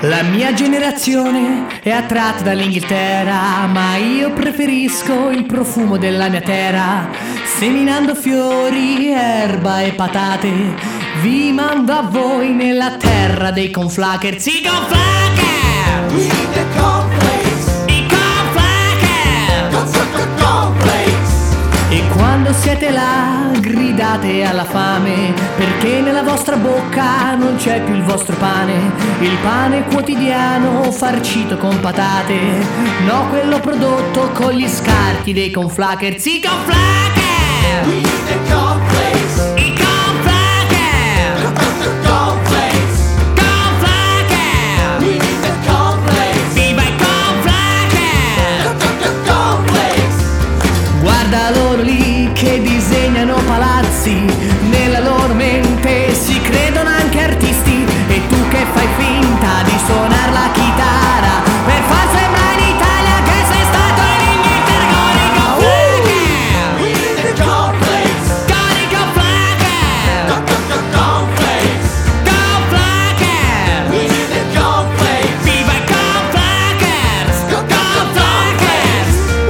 La mia generazione è attratta dall'Inghilterra, ma io preferisco il profumo della mia terra. Seminando fiori, erba e patate, vi mando a voi nella terra dei conflackers. I conflackers! We need the cornflakes. I conflackers! Cornflakes. E quando siete là gridate alla fame, perché nella vostra bocca non c'è più il vostro pane, il pane quotidiano farcito con patate, no quello prodotto con gli scarti dei conflackers. I conflackers! We need the cornflakes. I conflackers! Cornflakes. Conflackers! We need the cornflakes. Viva i conflackers! Cornflakes. Guarda loro lì che disegnano palazzi, nella loro mente si credono anche artisti, e tu che fai finta di suonare la chitarra per far sembrare in Italia che sei stato in Inghilterra con i conflackers. We need the cornflakes. Con i conflackers. Cornflakes. Conflackers. We need the cornflakes. Viva i conflackers. Conflackers.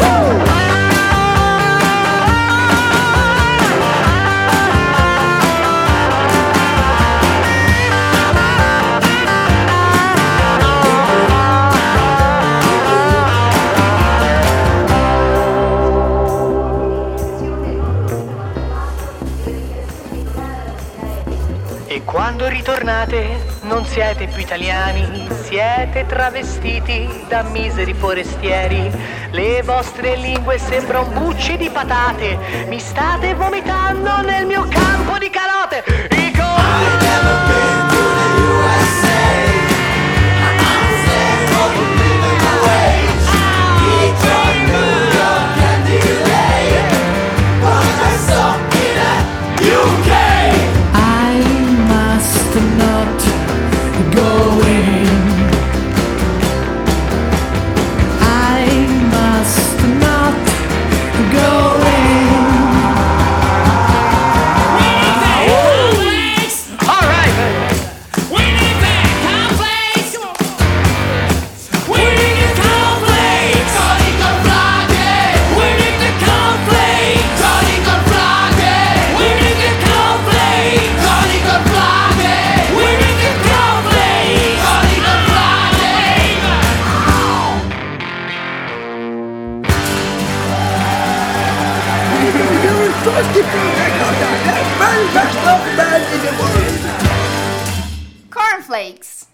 E quando ritornate non siete più italiani, siete travestiti da miseri forestieri. Le vostre lingue sembrano bucce di patate, mi state vomitando nel mio campo di carote. I I've never been to the USA. I'm sad for the living wage. Detroit, New York, and LA. But I suck in the UK. I must not go in. I must not go in. We need the conflicts. All right. We need the conflicts. We need the conflicts. Codico Flagge. We need the conflicts. Codico Flagge. We need the conflicts. Codico Flagge. We need the conflicts. Codico Flagge. Cornflakes.